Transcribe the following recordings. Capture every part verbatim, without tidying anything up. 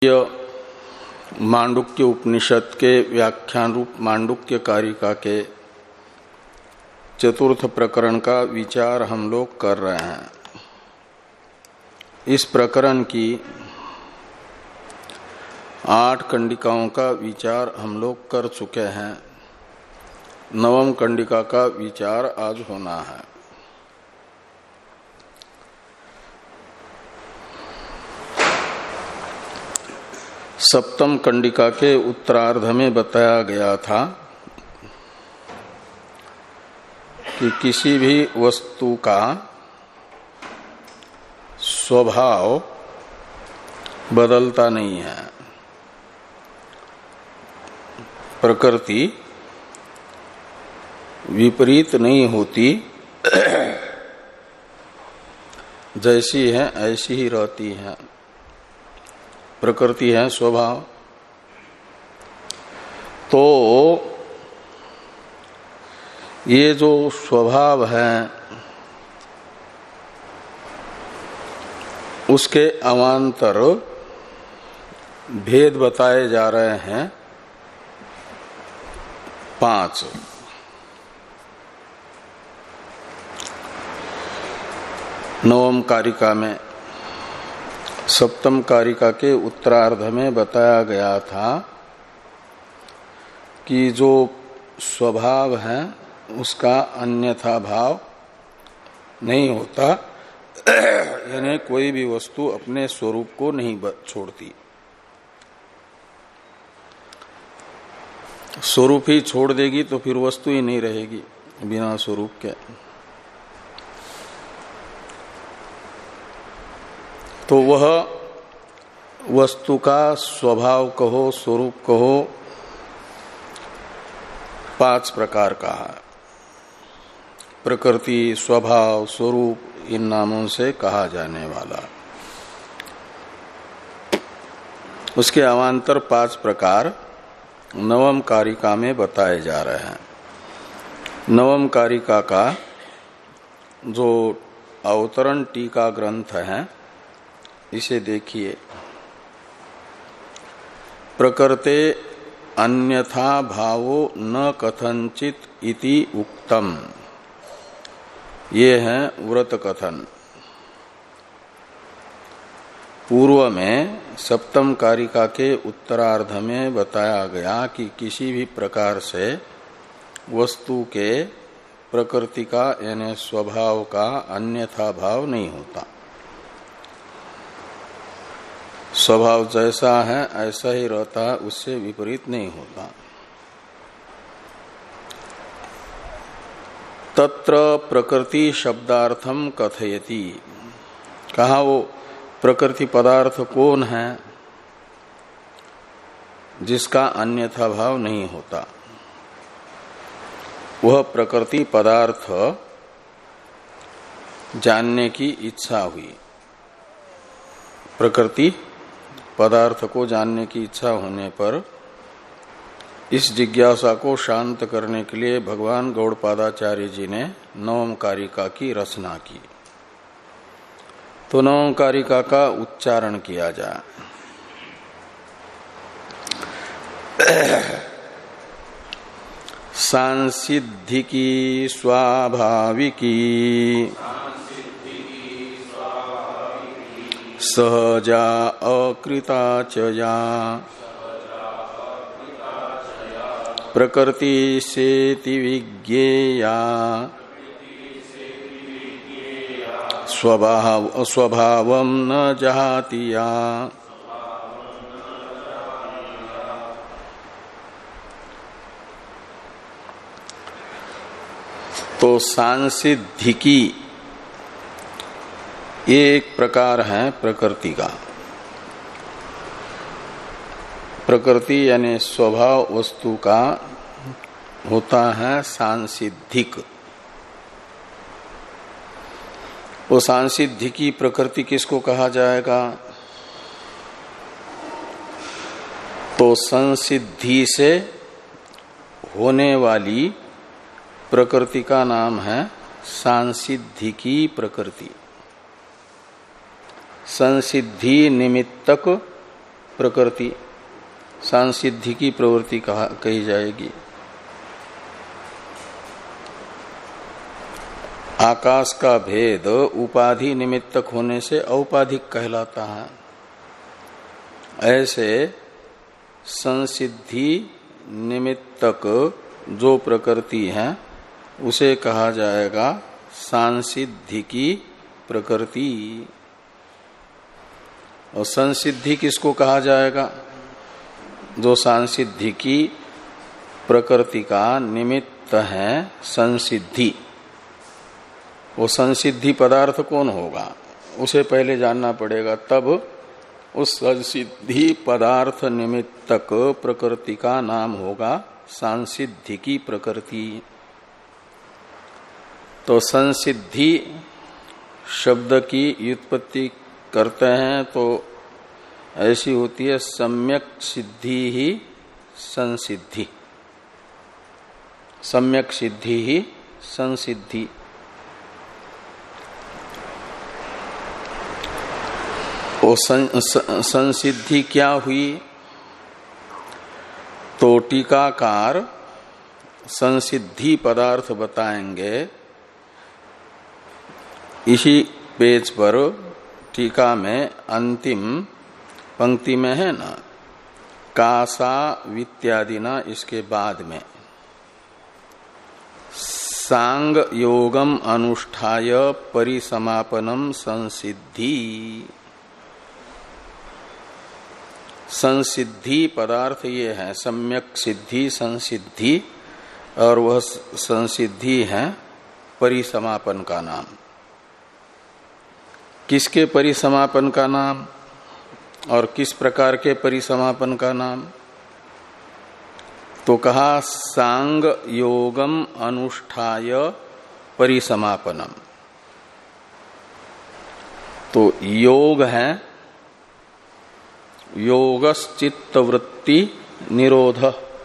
मांडुक्य उपनिषद के व्याख्यान रूप मांडुक्य कारिका के चतुर्थ प्रकरण का विचार हम लोग कर रहे हैं। इस प्रकरण की आठ कंडिकाओं का विचार हम लोग कर चुके हैं। नवम कंडिका का विचार आज होना है। सप्तम कंडिका के उत्तरार्ध में बताया गया था कि किसी भी वस्तु का स्वभाव बदलता नहीं है। प्रकृति विपरीत नहीं होती, जैसी है ऐसी ही रहती है। प्रकृति है स्वभाव। तो ये जो स्वभाव है उसके अवान्तर भेद बताए जा रहे हैं पांच। नवम कारिका में सप्तम कारिका के उत्तरार्ध में बताया गया था कि जो स्वभाव है उसका अन्यथा भाव नहीं होता, यानी कोई भी वस्तु अपने स्वरूप को नहीं छोड़ती। स्वरूप ही छोड़ देगी तो फिर वस्तु ही नहीं रहेगी बिना स्वरूप के। तो वह वस्तु का स्वभाव कहो स्वरूप कहो पांच प्रकार का है। प्रकृति, स्वभाव, स्वरूप इन नामों से कहा जाने वाला। उसके अवान्तर पांच प्रकार नवम कारिका में बताए जा रहे हैं। नवम कारिका का जो अवतरण टीका ग्रंथ है इसे देखिए। प्रकृते अन्यथा भावो न कथंचित इति उक्तम, ये है व्रत कथन। पूर्व में सप्तम कारिका के उत्तरार्ध में बताया गया कि किसी भी प्रकार से वस्तु के प्रकृति का यानी स्वभाव का अन्यथा भाव नहीं होता। स्वभाव जैसा है ऐसा ही रहता है, उससे विपरीत नहीं होता। तत्र प्रकृति शब्दार्थम कथयति, कहा वो प्रकृति पदार्थ कौन है जिसका अन्यथा भाव नहीं होता। वह प्रकृति पदार्थ जानने की इच्छा हुई। प्रकृति पदार्थ को जानने की इच्छा होने पर इस जिज्ञासा को शांत करने के लिए भगवान गौड़पादाचार्य जी ने नवम कारिका की रचना की। तो नवम कारिका का उच्चारण किया जाए। सांसिद्धिकी स्वाभाविकी सहजा अकृता च या प्रकृति सेति विज्ञेया स्वभाव स्वभावं न जहाति या। तो सांसिद्धिकी एक प्रकार है प्रकृति का। प्रकृति यानी स्वभाव वस्तु का होता है सांसिद्धिक। वो सांसिद्धिकी प्रकृति किसको कहा जाएगा? तो संसिद्धि से होने वाली प्रकृति का नाम है सांसिद्धिकी प्रकृति। संसिद्धि निमित्तक प्रकृति, सांसिद्धि की प्रवृत्ति कहा कही जाएगी। आकाश का भेद उपाधि निमित्तक होने से औपाधिक कहलाता है। ऐसे संसिद्धि निमित्तक जो प्रकृति है उसे कहा जाएगा सांसिद्धि की प्रकृति। और संसिद्धि किसको कहा जाएगा? जो सांसिद्धि की प्रकृति का निमित्त है संसिद्धि। वो संसिद्धि पदार्थ कौन होगा उसे पहले जानना पड़ेगा, तब उस संसिद्धि पदार्थ निमित्तक प्रकृति का नाम होगा सांसिद्धि की प्रकृति। तो संसिद्धि शब्द की व्युत्पत्ति करते हैं तो ऐसी होती है सम्यक सिद्धि ही संसिद्धि, सम्यक सिद्धि ही संसिद्धि। वो सं, संसिद्धि क्या हुई? तो टीकाकार संसिद्धि पदार्थ बताएंगे। इसी पेज पर टीका में अंतिम पंक्ति में है ना, कासा वित्यादि ना, इसके बाद में सांग योगम अनुष्ठाय परिसमापनम संसिद्धि। संसिद्धि पदार्थ ये है सम्यक सिद्धि संसिद्धि, और वह संसिद्धि है परिसमापन का नाम। किसके परिसमापन का नाम और किस प्रकार के परिसमापन का नाम? तो कहा सांग योगम अनुष्ठाय परिसमापनम। तो योग है योगश्चित्तवृत्ति निरोध।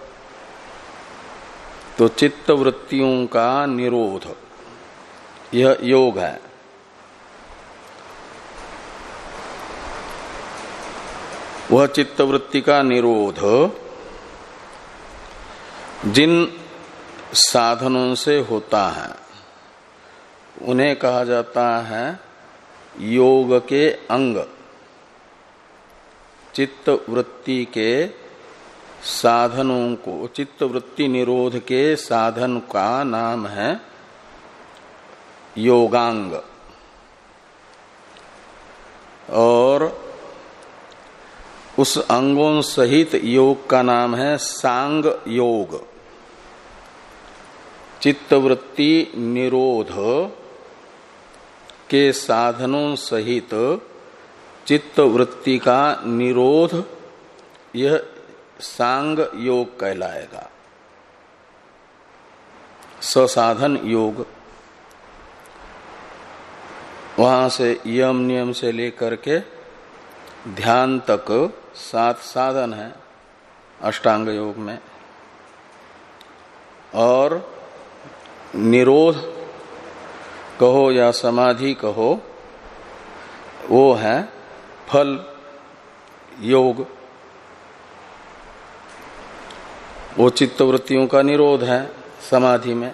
तो चित्तवृत्तियों का निरोध यह योग है। वह चित्तवृत्ति का निरोध जिन साधनों से होता है उन्हें कहा जाता है योग के अंग। चित्तवृत्ति के साधनों को, चित्तवृत्ति निरोध के साधन का नाम है योगांग। और उस अंगों सहित योग का नाम है सांग योग। चित्तवृत्ति निरोध के साधनों सहित चित्तवृत्ति का निरोध यह सांग योग कहलाएगा। ससाधन योग। वहां से यम नियम से लेकर के ध्यान तक सात साधन है अष्टांग योग में। और निरोध कहो या समाधि कहो वो है फल योग। वो चित्तवृत्तियों का निरोध है समाधि में।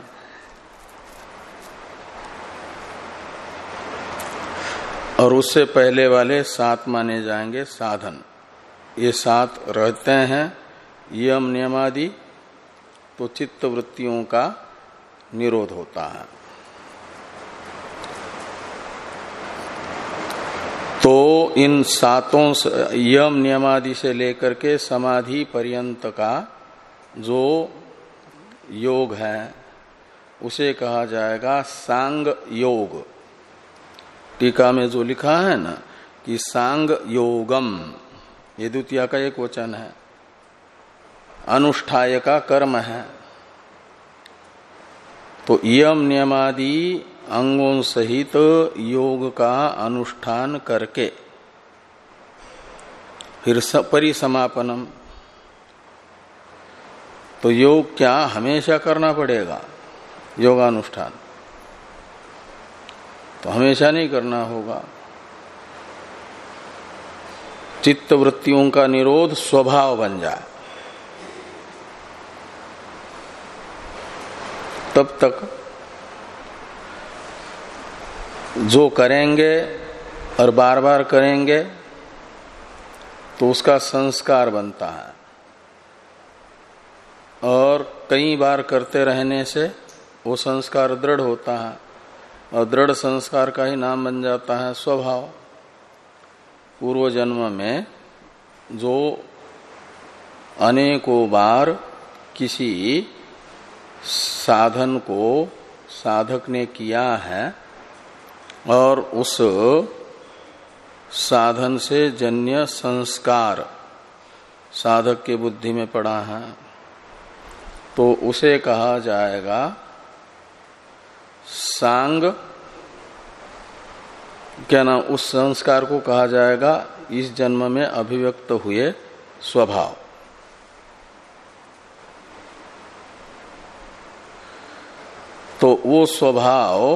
और उससे पहले वाले सात माने जाएंगे साधन। ये सात रहते हैं यम नियमादि, तो चित्तवृत्तियों का निरोध होता है। तो इन सातों यम नियमादि से लेकर के समाधि पर्यंत का जो योग है उसे कहा जाएगा सांग योग। टीका में जो लिखा है ना कि सांग योगम, ये द्वितीय का एक वचन है, अनुष्ठाय का कर्म है। तो यम नियमादि अंगों सहित योग का अनुष्ठान करके फिर परिसमापनम। तो योग क्या हमेशा करना पड़ेगा? योगानुष्ठान तो हमेशा नहीं करना होगा। चित्त वृत्तियों का निरोध स्वभाव बन जाए, तब तक जो करेंगे और बार बार करेंगे तो उसका संस्कार बनता है, और कई बार करते रहने से वो संस्कार दृढ़ होता है, और दृढ़ संस्कार का ही नाम बन जाता है स्वभाव। पूर्व जन्म में जो अनेकों बार किसी साधन को साधक ने किया है और उस साधन से जन्य संस्कार साधक के बुद्धि में पड़ा है, तो उसे कहा जाएगा सांग, क्या नाम, उस संस्कार को कहा जाएगा इस जन्म में अभिव्यक्त हुए स्वभाव। तो वो स्वभाव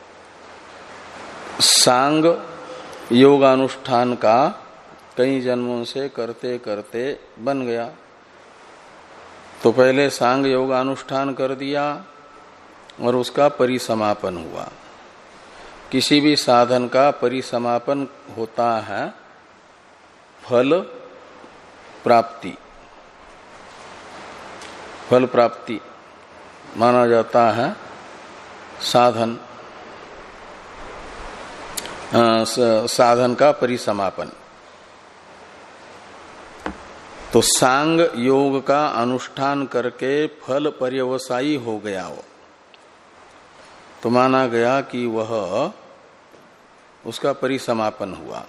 सांग योगानुष्ठान का कई जन्मों से करते करते बन गया। तो पहले सांग योगानुष्ठान कर दिया और उसका परिसमापन हुआ। किसी भी साधन का परिसमापन होता है फल प्राप्ति, फल प्राप्ति माना जाता है साधन, आ, साधन का परिसमापन। तो सांग योग का अनुष्ठान करके फल पर्यवसायी हो गया वो, तो माना गया कि वह उसका परिसमापन हुआ।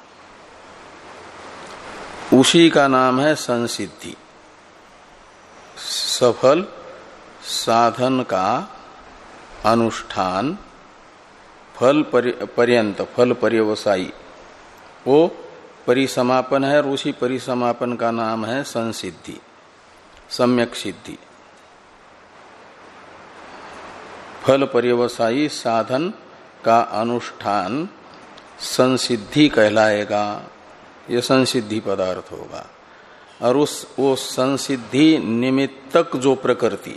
उसी का नाम है संसिद्धि। सफल साधन का अनुष्ठान फल पर्यंत, फल पर्यवसायी, वो परिसमापन है, और उसी परिसमापन का नाम है संसिद्धि, सम्यक सिद्धि। फल पर्यवसायी साधन का अनुष्ठान संसिद्धि कहलाएगा, ये संसिद्धि पदार्थ होगा। और उस वो संसिद्धि निमित्तक जो प्रकृति,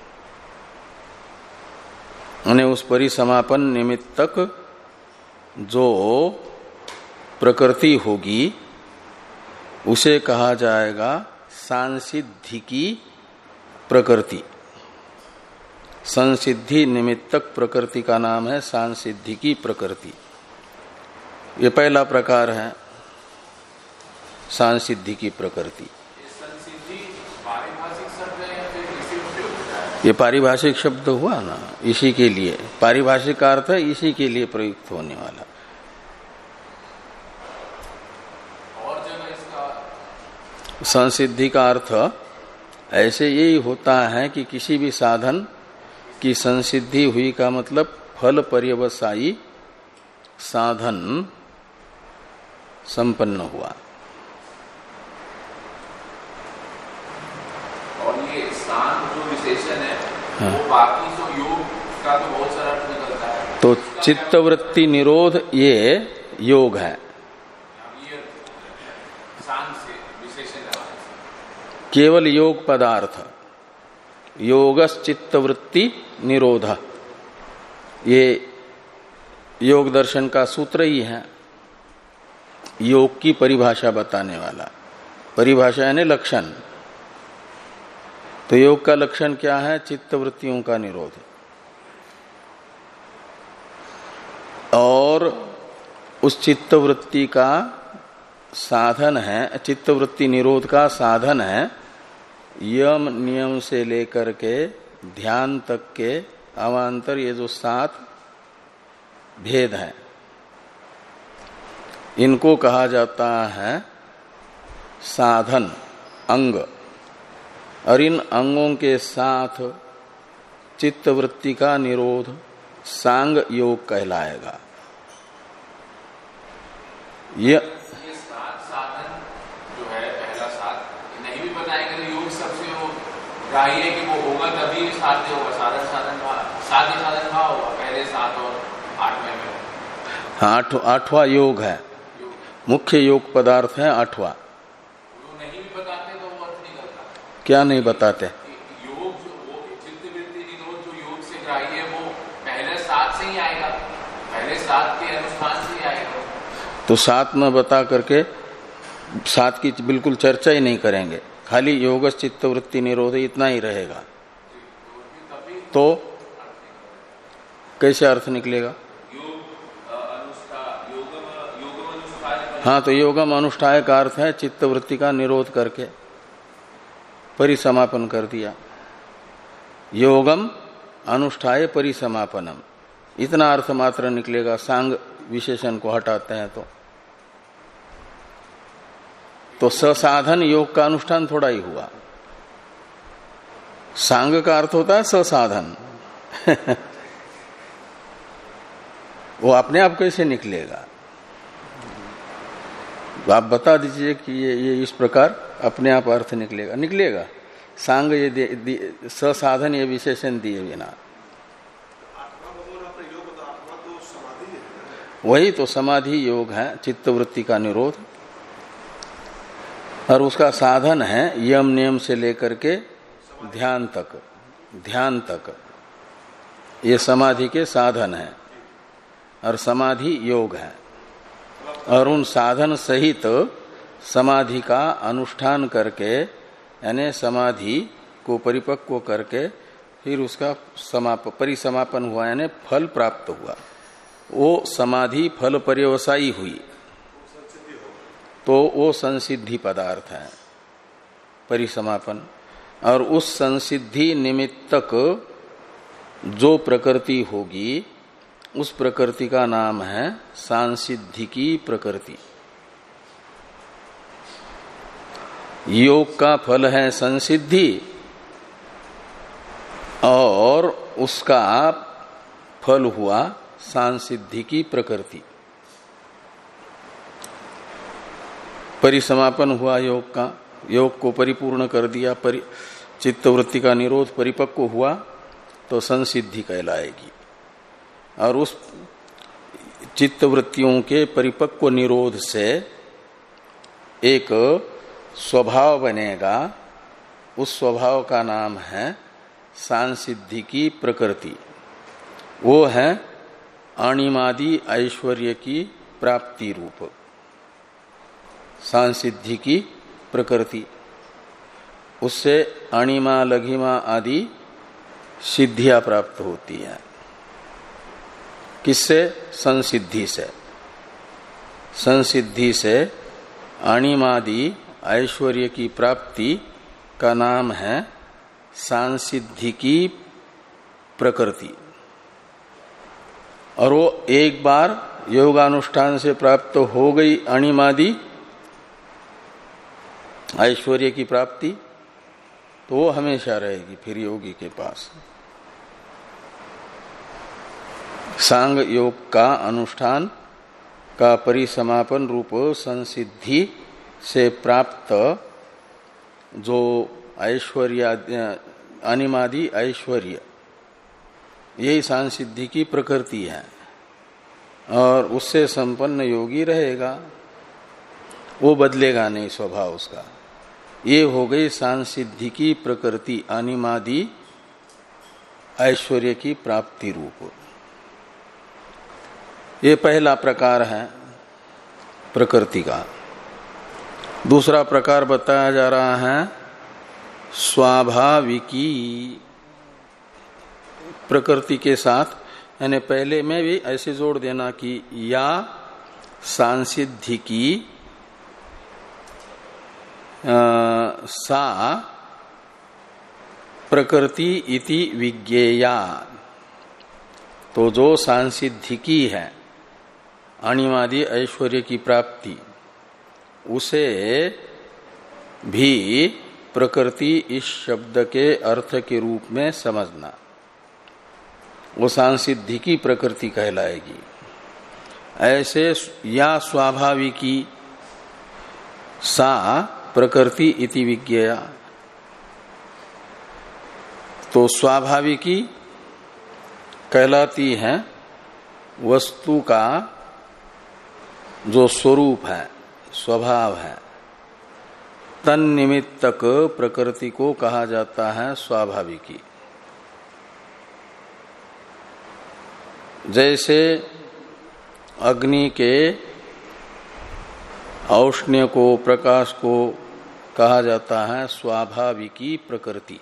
यानी उस परिसमापन निमित्तक जो प्रकृति होगी उसे कहा जाएगा सांसिद्धिकी प्रकृति। संसिद्धि निमित्तक प्रकृति का नाम है सांसिद्धिकी प्रकृति। ये पहला प्रकार है सांसिद्धिकी प्रकृति। ये पारिभाषिक शब्द हुआ ना, इसी के लिए पारिभाषिक का अर्थ है इसी के लिए प्रयुक्त होने वाला। संसिद्धि का अर्थ ऐसे यही होता है कि किसी भी साधन की संसिद्धि हुई का मतलब फल पर्यवसायी साधन संपन्न हुआ। और ये स्थान जो विशेषण है, हाँ, वो बाकी जो योग का तो बहुत सारा अर्थ निकलता है। तो चित्तवृत्ति निरोध ये योग है, केवल योग पदार्थ। योगस चित्तवृत्ति निरोध, ये योग दर्शन का सूत्र ही है, योग की परिभाषा बताने वाला। परिभाषा यानी लक्षण। तो योग का लक्षण क्या है? चित्तवृत्तियों का निरोध। और उस चित्तवृत्ति का साधन है, चित्तवृत्ति निरोध का साधन है यम नियम से लेकर के ध्यान तक के अवान्तर, ये जो सात भेद हैं, इनको कहा जाता है साधन अंग। और इन अंगों के साथ चित्तवृत्ति का निरोध सांग योग कहलाएगा। ये है कि वो होगा तभी साध्य होगा। साधन साधन साध्य साधन होगा पहले सात और आठवें में। आठ आठवां योग है। मुख्य योग पदार्थ है आठवां। वो नहीं भी बताते तो वो अर्थ नहीं करता। क्या नहीं बताते? योग जो वो चित्त वृत्ति निरोध जो योग से ग्राह्य है वो पहले सात से ही आएगा, पहले सात के अनुष्ठान से ही आएगा। तो सात में बता करके सात की बिल्कुल चर्चा ही नहीं करेंगे, खाली योग चित्त वृत्ति निरोध इतना ही रहेगा, तो कैसे अर्थ निकलेगा? हाँ, तो योगम अनुष्ठाय का अर्थ है चित्त वृत्ति का निरोध करके परिसमापन कर दिया। योगम अनुष्ठाय परिसमापनम, इतना अर्थ मात्र निकलेगा। सांग विशेषण को हटाते हैं तो तो ससाधन योग का अनुष्ठान थोड़ा ही हुआ। सांग का अर्थ होता है ससाधन वो अपने आप कैसे निकलेगा? आप बता दीजिए कि ये ये इस प्रकार अपने आप अर्थ निकलेगा। निकलेगा सांग ये ससाधन ये विशेषण दिए बिना। वही तो समाधि योग है, चित्तवृत्ति का निरोध, और उसका साधन है यम नियम से लेकर के ध्यान तक, ध्यान तक ये समाधि के साधन है और समाधि योग है। और उन साधन सहित समाधि का अनुष्ठान करके, यानी समाधि को परिपक्व करके फिर उसका समाप परिसमापन हुआ, यानी फल प्राप्त हुआ, वो समाधि फल पर्यवसायी हुई, तो वो संसिद्धि पदार्थ है परिसमापन। और उस संसिद्धि निमित्तक जो प्रकृति होगी उस प्रकृति का नाम है सांसिद्धिकी प्रकृति। योग का फल है संसिद्धि और उसका फल हुआ सांसिद्धिकी प्रकृति। परिसमापन हुआ योग का, योग को परिपूर्ण कर दिया, परि चित्तवृत्ति का निरोध परिपक्व हुआ तो संसिद्धि कहलाएगी। और उस चित्तवृत्तियों के परिपक्व निरोध से एक स्वभाव बनेगा, उस स्वभाव का नाम है सांसिद्धिकी प्रकृति। वो है अणिमादि ऐश्वर्य की प्राप्ति रूप सांसिद्धि की प्रकृति। उससे अणिमा लघिमा आदि सिद्धियां प्राप्त होती हैं। किससे? संसिद्धि से। संसिद्धि से अणिमादि ऐश्वर्य की प्राप्ति का नाम है सांसिद्धि की प्रकृति। और वो एक बार योगानुष्ठान से प्राप्त हो गई अणिमादि ऐश्वर्य की प्राप्ति, तो वो हमेशा रहेगी फिर योगी के पास। सांग योग का अनुष्ठान का परिसमापन रूप संसिद्धि से प्राप्त जो ऐश्वर्य अनिमादि ऐश्वर्य, यही सांसिद्धि की प्रकृति है और उससे संपन्न योगी रहेगा, वो बदलेगा नहीं स्वभाव उसका। ये हो गई सांसिद्धि की प्रकृति, अनिमादि ऐश्वर्य की प्राप्ति रूप। ये पहला प्रकार है प्रकृति का। दूसरा प्रकार बताया जा रहा है स्वाभाविकी प्रकृति के साथ, यानी पहले में भी ऐसे जोड़ देना कि या सांसिद्धिकी सा प्रकृति इति विज्ञेया। तो जो सांसिद्धिकी है अणिमादि ऐश्वर्य की प्राप्ति, उसे भी प्रकृति इस शब्द के अर्थ के रूप में समझना, वो सांसिद्धिकी प्रकृति कहलाएगी। ऐसे या स्वाभाविकी सा प्रकृति इति विज्ञेया। तो स्वाभाविकी कहलाती है वस्तु का जो स्वरूप है, स्वभाव है। तन निमित्तक प्रकृति को कहा जाता है स्वाभाविकी। जैसे अग्नि के औष्ण्य को, प्रकाश को कहा जाता है स्वाभाविकी प्रकृति।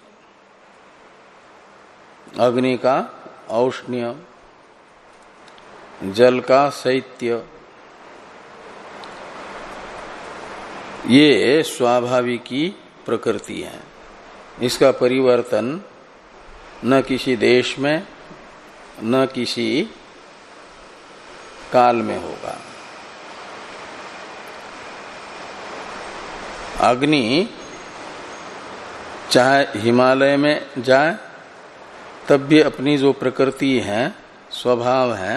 अग्नि का औष्ण्य, जल का शैत्य, ये स्वाभाविकी प्रकृति है। इसका परिवर्तन न किसी देश में न किसी काल में होगा। अग्नि चाहे हिमालय में जाए तब भी अपनी जो प्रकृति है, स्वभाव है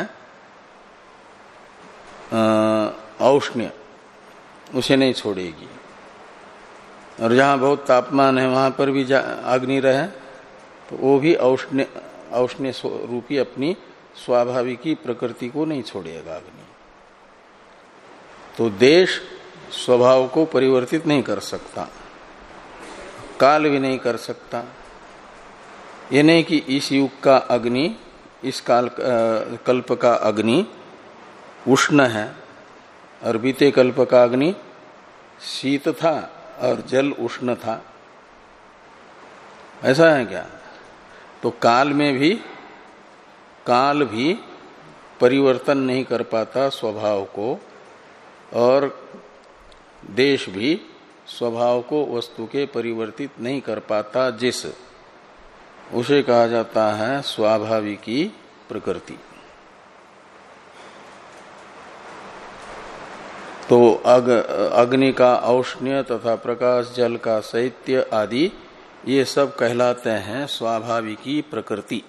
औष्ण्य, उसे नहीं छोड़ेगी। और जहां बहुत तापमान है वहां पर भी अग्नि रहे तो वो भी औष्ण्य औष्ण्य रूपी अपनी स्वाभाविकी प्रकृति को नहीं छोड़ेगा अग्नि। तो देश स्वभाव को परिवर्तित नहीं कर सकता, काल भी नहीं कर सकता। ये नहीं कि इस युग का अग्नि, इस काल कल्प का अग्नि उष्ण है और बीते कल्प का अग्नि शीत था और जल उष्ण था, ऐसा है क्या? तो काल में भी काल भी परिवर्तन नहीं कर पाता स्वभाव को, और देश भी स्वभाव को वस्तु के परिवर्तित नहीं कर पाता, जिस उसे कहा जाता है स्वाभाविकी प्रकृति। तो अग, अग्नि का औष्ण्य तथा प्रकाश, जल का शैत्य आदि ये सब कहलाते हैं स्वाभाविकी प्रकृति।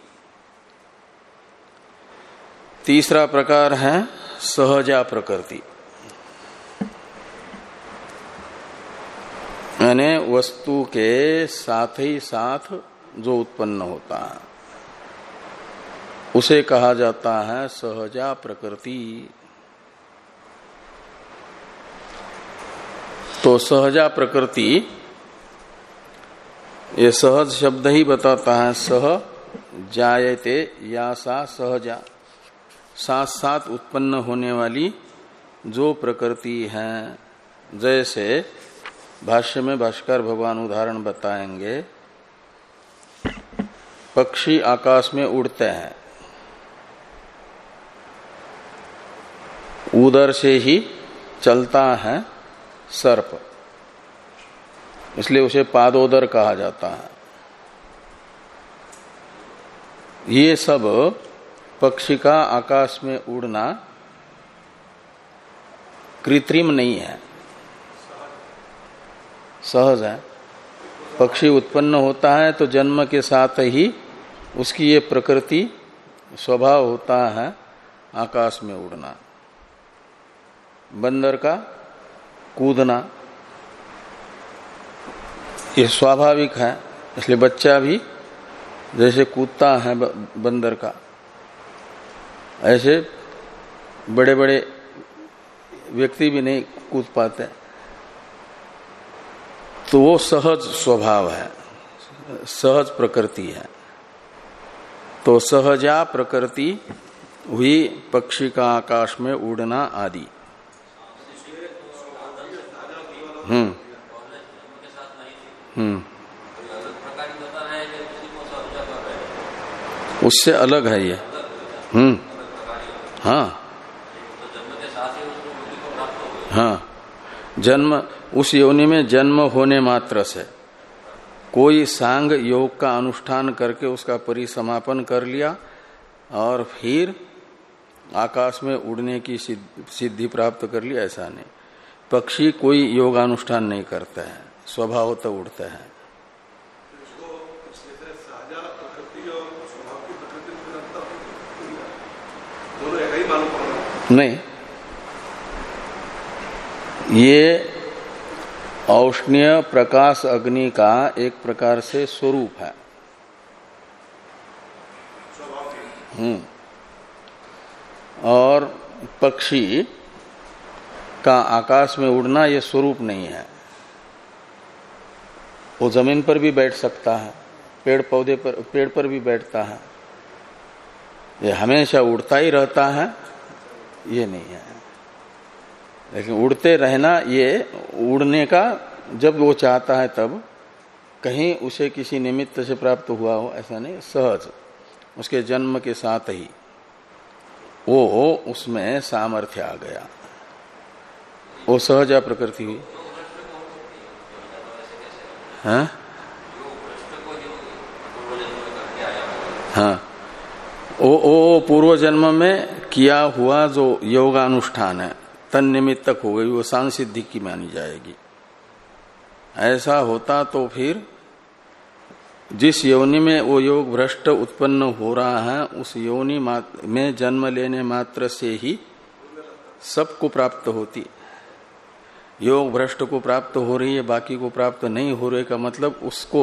तीसरा प्रकार है सहजा प्रकृति, यानी वस्तु के साथ ही साथ जो उत्पन्न होता है उसे कहा जाता है सहजा प्रकृति। तो सहजा प्रकृति, ये सहज शब्द ही बताता है सह जायते या सा सहजा, साथ साथ उत्पन्न होने वाली जो प्रकृति है। जैसे भाष्य में भाष्कर भगवान उदाहरण बताएंगे, पक्षी आकाश में उड़ते हैं, उदर से ही चलता है सर्प, इसलिए उसे पादोदर कहा जाता है। ये सब पक्षी का आकाश में उड़ना कृत्रिम नहीं है, सहज है। पक्षी उत्पन्न होता है तो जन्म के साथ ही उसकी ये प्रकृति स्वभाव होता है आकाश में उड़ना। बंदर का कूदना ये स्वाभाविक है, इसलिए बच्चा भी जैसे कूदता है बंदर का, ऐसे बड़े बड़े व्यक्ति भी नहीं कूद पाते। तो वो सहज स्वभाव है, सहज प्रकृति है। तो सहजा प्रकृति हुई पक्षी का आकाश में उड़ना आदि। हम्म हम्म उससे अलग है ये। हम्म हाँ हाँ, जन्म उस योनि में जन्म होने मात्र से कोई सांग योग का अनुष्ठान करके उसका परिसमापन कर लिया और फिर आकाश में उड़ने की सिद्धि प्राप्त कर ली, ऐसा नहीं। पक्षी कोई योगानुष्ठान नहीं करता है, स्वभाव तो उड़ता है। नहीं, ये औष्ण्य प्रकाश अग्नि का एक प्रकार से स्वरूप है। हम्म और पक्षी का आकाश में उड़ना ये स्वरूप नहीं है। वो जमीन पर भी बैठ सकता है, पेड़ पौधे पर पेड़ पर भी बैठता है, ये हमेशा उड़ता ही रहता है ये नहीं है। लेकिन उड़ते रहना ये उड़ने का जब वो चाहता है तब, कहीं उसे किसी निमित्त से प्राप्त हुआ हो ऐसा नहीं, सहज उसके जन्म के साथ ही वो उसमें सामर्थ्य आ गया, वो सहजा प्रकृति हुई। हाँ हाँ वो वो पूर्व जन्म में किया हुआ जो योगानुष्ठान है तन निमित्तक हो गई, वो सांसिद्धि की मानी जाएगी। ऐसा होता तो फिर जिस योनि में वो योग भ्रष्ट उत्पन्न हो रहा है उस योनि में जन्म लेने मात्र से ही सबको प्राप्त होती। योग भ्रष्ट को प्राप्त हो रही है, बाकी को प्राप्त नहीं हो रही का मतलब उसको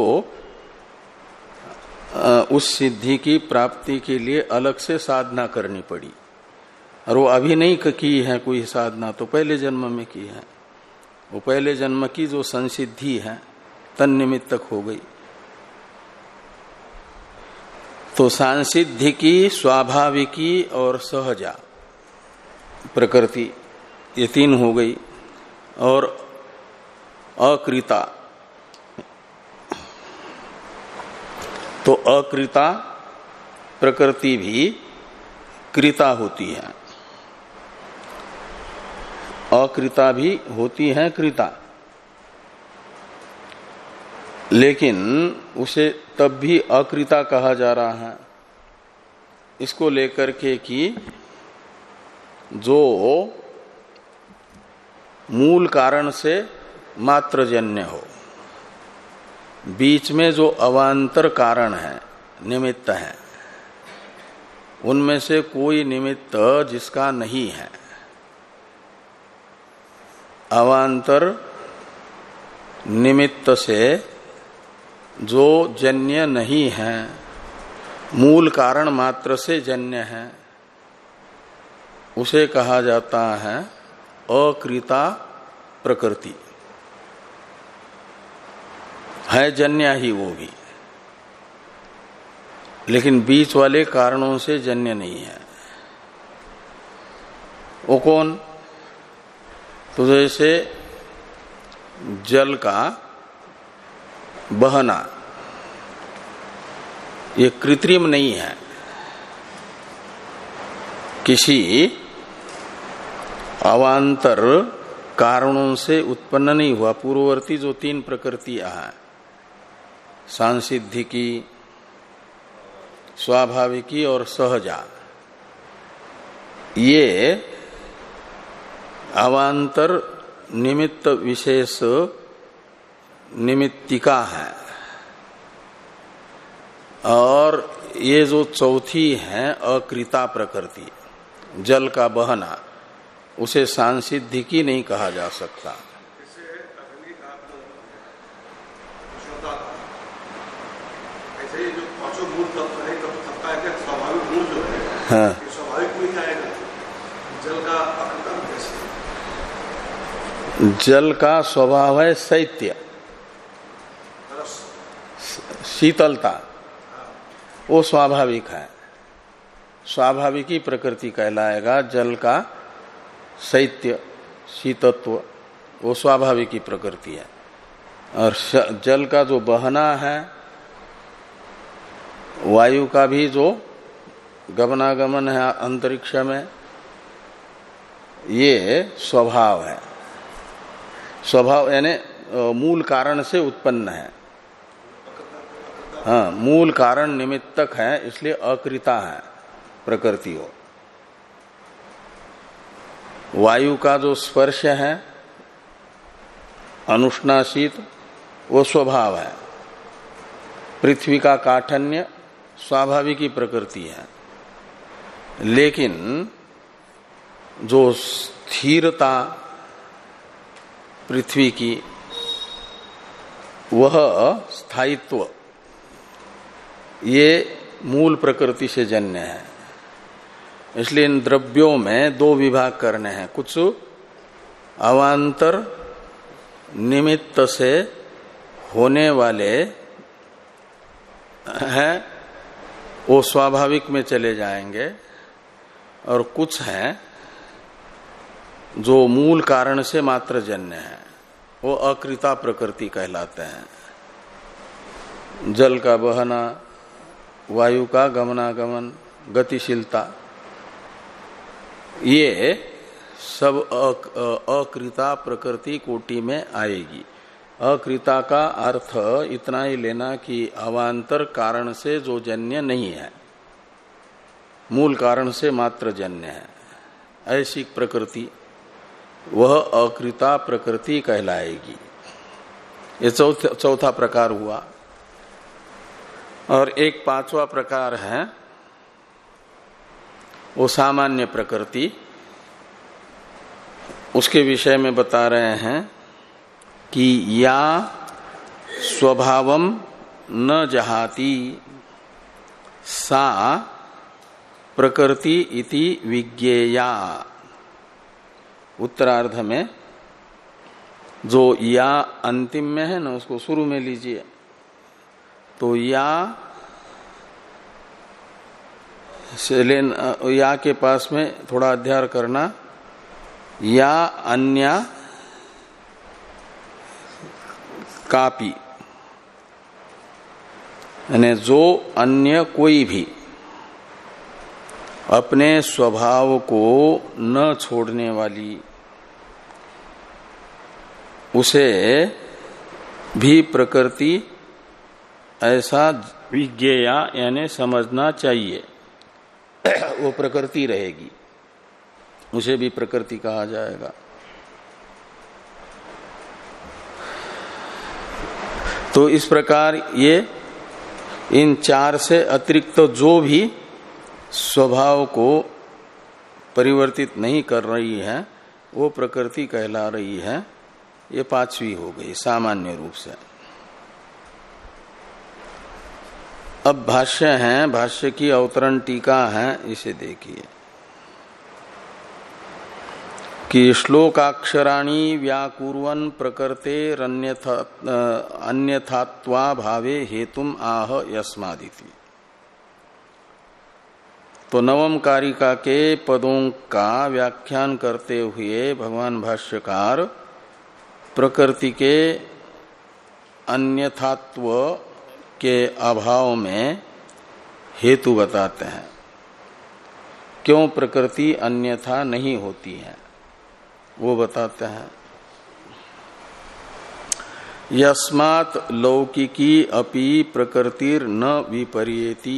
उस सिद्धि की प्राप्ति के लिए अलग से साधना करनी पड़ी, और वो अभी नहीं की है कोई साधना, तो पहले जन्म में की है। वो पहले जन्म की जो संसिद्धि है तन निमित्तक हो गई। तो सांसिद्धि की, स्वाभाविकी और सहजा प्रकृति ये तीन हो गई, और अकृता। तो अकृता प्रकृति भी कृता होती है, अकृता भी होती है कृता, लेकिन उसे तब भी अकृता कहा जा रहा है इसको लेकर के कि जो मूल कारण से मात्रजन्य हो, बीच में जो अवांतर कारण है, निमित्त है, उनमें से कोई निमित्त जिसका नहीं है, अवांतर निमित्त से जो जन्य नहीं है, मूल कारण मात्र से जन्य है, उसे कहा जाता है अकृता प्रकृति। है जन्य ही वो भी, लेकिन बीच वाले कारणों से जन्य नहीं है। वो कौन? तो जैसे जल का बहना ये कृत्रिम नहीं है, किसी अवांतर कारणों से उत्पन्न नहीं हुआ। पूर्ववर्ती जो तीन प्रकृतियां हैं, सांसिद्धिकी, स्वाभाविकी और सहजा, ये अवांतर निमित्त विशेष निमित्तिका है, और ये जो चौथी है अकृता प्रकृति, जल का बहना, उसे सांसिद्धिकी नहीं कहा जा सकता। हाँ, स्वाभाविक नहीं आएगा जल का अकृता कैसे? जल का स्वभाव है शैत्य, शीतलता, वो स्वाभाविक है, स्वाभाविकी प्रकृति कहलाएगा। जल का शैत्य शीतत्व वो स्वाभाविकी प्रकृति है, और जल का जो बहना है, वायु का भी जो गमनागमन है अंतरिक्ष में, ये स्वभाव है। स्वभाव यानी मूल कारण से उत्पन्न है। हाँ, मूल कारण निमित्तक है, इसलिए अकृता है प्रकृति हो। वायु का जो स्पर्श है अनुष्णाशीत, वो स्वभाव है। पृथ्वी का काठन्य स्वाभाविकी प्रकृति है, लेकिन जो स्थिरता पृथ्वी की, वह स्थायित्व, ये मूल प्रकृति से जन्य है। इसलिए इन द्रव्यों में दो विभाग करने हैं, कुछ अवान्तर निमित्त से होने वाले हैं वो स्वाभाविक में चले जाएंगे, और कुछ हैं जो मूल कारण से मात्र जन्य है, वो अकृता प्रकृति कहलाते हैं। जल का बहना, वायु का गमनागमन, गतिशीलता, ये सब अकृता प्रकृति कोटि में आएगी। अकृता का अर्थ इतना ही लेना कि अवान्तर कारण से जो जन्य नहीं है, मूल कारण से मात्र जन्य है, ऐसी प्रकृति वह अकृता प्रकृति कहलाएगी। ये चौथा चौथा प्रकार हुआ। और एक पांचवा प्रकार है वो सामान्य प्रकृति। उसके विषय में बता रहे हैं कि या स्वभावम न जहाती सा प्रकृति इति विज्ञेया। उत्तरार्ध में जो या अंतिम में है ना, उसको शुरू में लीजिए। तो या से लेन, या के पास में थोड़ा अध्ययन करना। या अन्य कापी, यानी जो अन्य कोई भी अपने स्वभाव को न छोड़ने वाली, उसे भी प्रकृति ऐसा विज्ञेया यानी समझना चाहिए, वो प्रकृति रहेगी, उसे भी प्रकृति कहा जाएगा। तो इस प्रकार ये इन चार से अतिरिक्त तो जो भी स्वभाव को परिवर्तित नहीं कर रही है वो प्रकृति कहला रही है। ये पांचवी हो गई सामान्य रूप से। अब भाष्य है, भाष्य की अवतरण टीका है, इसे देखिए कि श्लोकाक्षराणि व्याकुर्वन् प्रकृतेरन्यथा अन्यथात्वा भावे हेतुम आह यस्मादिति। तो नवम कारिका के पदों का व्याख्यान करते हुए भगवान भाष्यकार प्रकृति के अन्यथात्व के अभाव में हेतु बताते हैं, क्यों प्रकृति अन्यथा नहीं होती है वो बताते हैं। यस्मात् लौकिकी अपि प्रकृतिर न विपर्येति।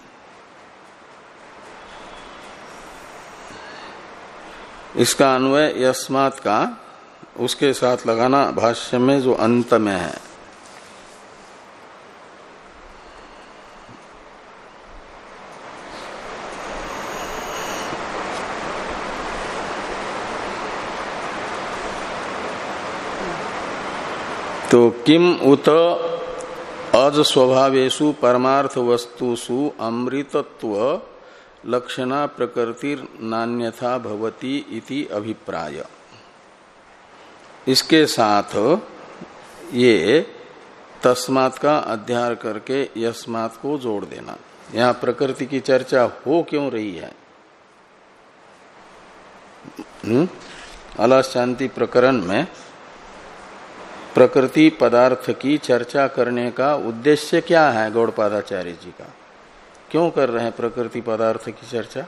इसका अन्वय यस्मात् का उसके साथ लगाना भाष्य में जो अंत में है। तो किम उत अज स्वभावेषु परमार्थ वस्तुषु अमृतत्व लक्षणा प्रकृतिर नान्यथा भवति इति अभिप्राय। इसके साथ ये तस्मात् का अध्याय करके यस्मात् को जोड़ देना। यहाँ प्रकृति की चर्चा हो क्यों रही है? अलस शांति प्रकरण में प्रकृति पदार्थ की चर्चा करने का उद्देश्य क्या है? गौड़पादाचार्य जी का क्यों कर रहे हैं प्रकृति पदार्थ की चर्चा?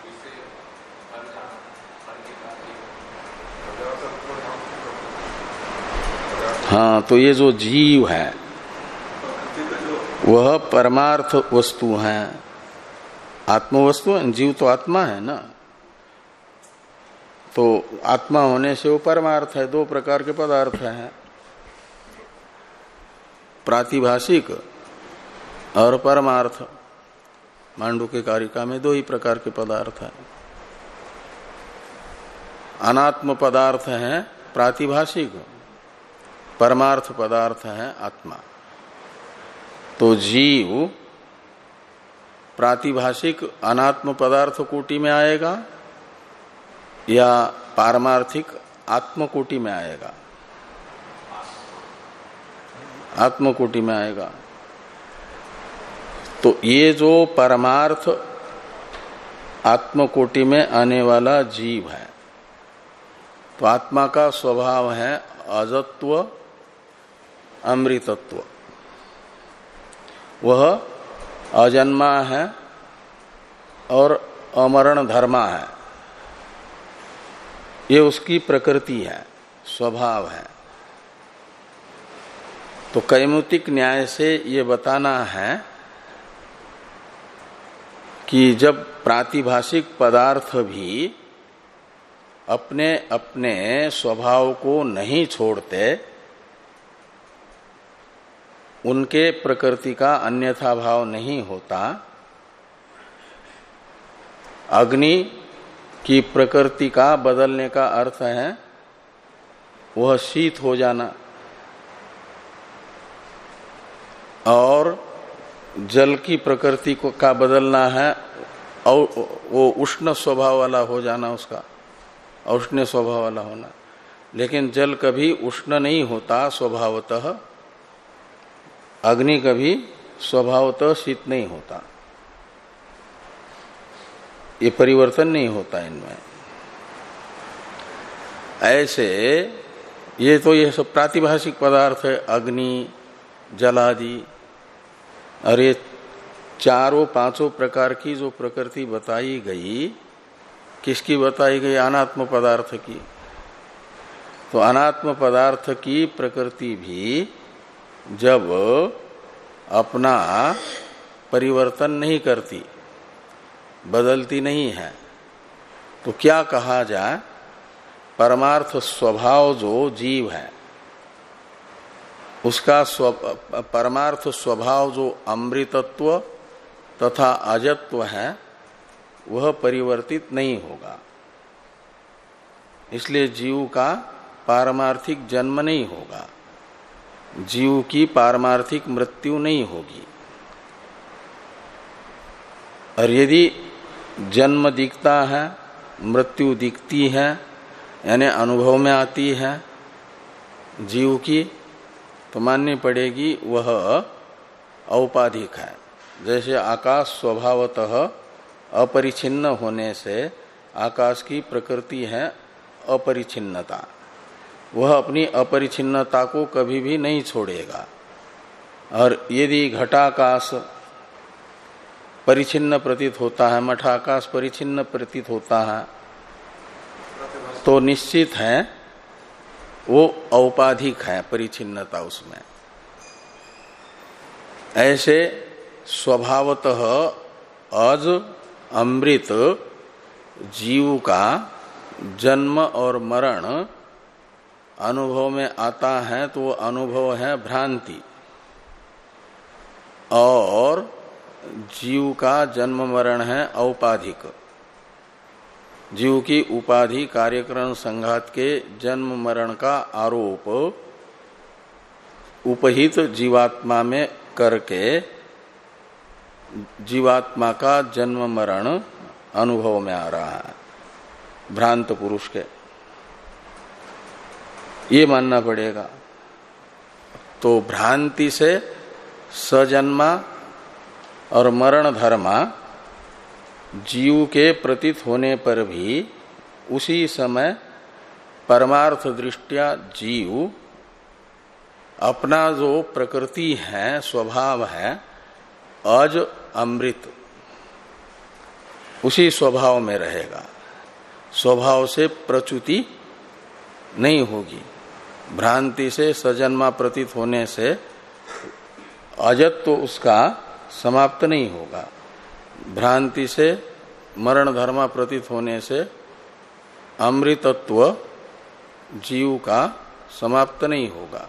हाँ, तो ये जो जीव है वह परमार्थ वस्तु है, आत्म वस्तु है। जीव तो आत्मा है ना, तो आत्मा होने से वो परमार्थ है। दो प्रकार के पदार्थ हैं, प्रातिभाषिक और परमार्थ। मांडू के कारिका में दो ही प्रकार के पदार्थ हैं। अनात्म पदार्थ है प्रातिभाषिक, परमार्थ पदार्थ है आत्मा। तो जीव प्रातिभाषिक अनात्म पदार्थ कोटि में आएगा या पारमार्थिक आत्मकोटि में आएगा, आत्मकोटि में आएगा। तो ये जो परमार्थ आत्मकोटि में आने वाला जीव है, तो आत्मा का स्वभाव है अजत्व अमृतत्व। वह अजन्मा है और अमरण धर्मा है, ये उसकी प्रकृति है, स्वभाव है। तो कैमुतिक न्याय से ये बताना है कि जब प्रातिभाषिक पदार्थ भी अपने अपने स्वभाव को नहीं छोड़ते, उनके प्रकृति का अन्यथा भाव नहीं होता। अग्नि की प्रकृति का बदलने का अर्थ है वह शीत हो जाना, और जल की प्रकृति को का बदलना है और वो उष्ण स्वभाव वाला हो जाना, उसका औष्ण्य स्वभाव वाला होना। लेकिन जल कभी उष्ण नहीं होता स्वभावतः, अग्नि कभी स्वभावतः शीत नहीं होता, ये परिवर्तन नहीं होता इनमें। ऐसे ये तो ये सब प्रातिभाषिक पदार्थ है, अग्नि जलादि, और ये चारों पांचों प्रकार की जो प्रकृति बताई गई, किसकी बताई गई? अनात्म पदार्थ की। तो अनात्म पदार्थ की प्रकृति भी जब अपना परिवर्तन नहीं करती, बदलती नहीं है, तो क्या कहा जाए? परमार्थ स्वभाव जो जीव है, उसका स्व, परमार्थ स्वभाव जो अमृतत्व तथा अजत्व है, वह परिवर्तित नहीं होगा। इसलिए जीव का पारमार्थिक जन्म नहीं होगा, जीव की पारमार्थिक मृत्यु नहीं होगी। और यदि जन्म दिखता है, मृत्यु दिखती है, यानी अनुभव में आती है जीव की, तो माननी पड़ेगी वह औपाधिक है। जैसे आकाश स्वभावतः अपरिछिन्न होने से आकाश की प्रकृति है अपरिछिन्नता, वह अपनी अपरिछिन्नता को कभी भी नहीं छोड़ेगा। और यदि घटाकाश परिछिन्न प्रतीत होता है, मठाकाश परिछिन्न प्रतीत होता है, तो निश्चित है वो औपाधिक है परिछिन्नता उसमें। ऐसे स्वभावतः अज अमृत जीव का जन्म और मरण अनुभव में आता है, तो वो अनुभव है भ्रांति, और जीव का जन्म मरण है औपाधिक। जीव की उपाधि कार्यकरण संघात के जन्म मरण का आरोप उपहित जीवात्मा में करके जीवात्मा का जन्म मरण अनुभव में आ रहा है भ्रांत पुरुष के, ये मानना पड़ेगा। तो भ्रांति से सजन्मा और मरण धर्मा जीव के प्रतीत होने पर भी उसी समय परमार्थ दृष्टिया जीव अपना जो प्रकृति है, स्वभाव है अज अमृत, उसी स्वभाव में रहेगा, स्वभाव से प्रच्युति नहीं होगी। भ्रांति से सजन्मा प्रतीत होने से अजत्व तो उसका समाप्त नहीं होगा, भ्रांति से मरण धर्मा प्रतीत होने से अमृतत्व जीव का समाप्त नहीं होगा।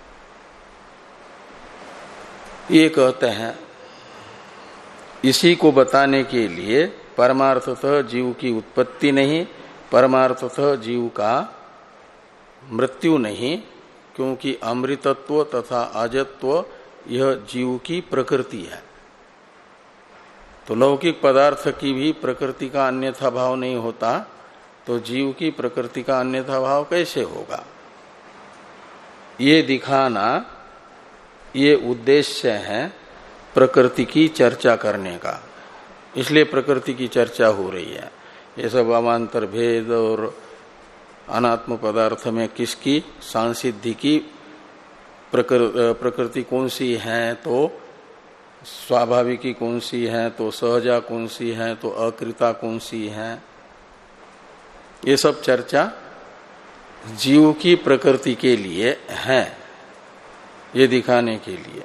ये कहते हैं, इसी को बताने के लिए परमार्थतः जीव की उत्पत्ति नहीं, परमार्थतः जीव का मृत्यु नहीं, क्योंकि अमृतत्व तथा अजत्व यह जीव की प्रकृति है। तो लौकिक पदार्थ की भी प्रकृति का अन्यथा भाव नहीं होता, तो जीव की प्रकृति का अन्यथा भाव कैसे होगा? ये दिखाना ये उद्देश्य है प्रकृति की चर्चा करने का, इसलिए प्रकृति की चर्चा हो रही है। ये सब अवान्तर भेद और अनात्म पदार्थ में किसकी सांसिद्धि की प्रकृति कौन सी है, तो स्वाभाविकी कौन सी है, तो सहजा कौन सी है, तो अकृता कौन सी है, ये सब चर्चा जीव की प्रकृति के लिए है, ये दिखाने के लिए।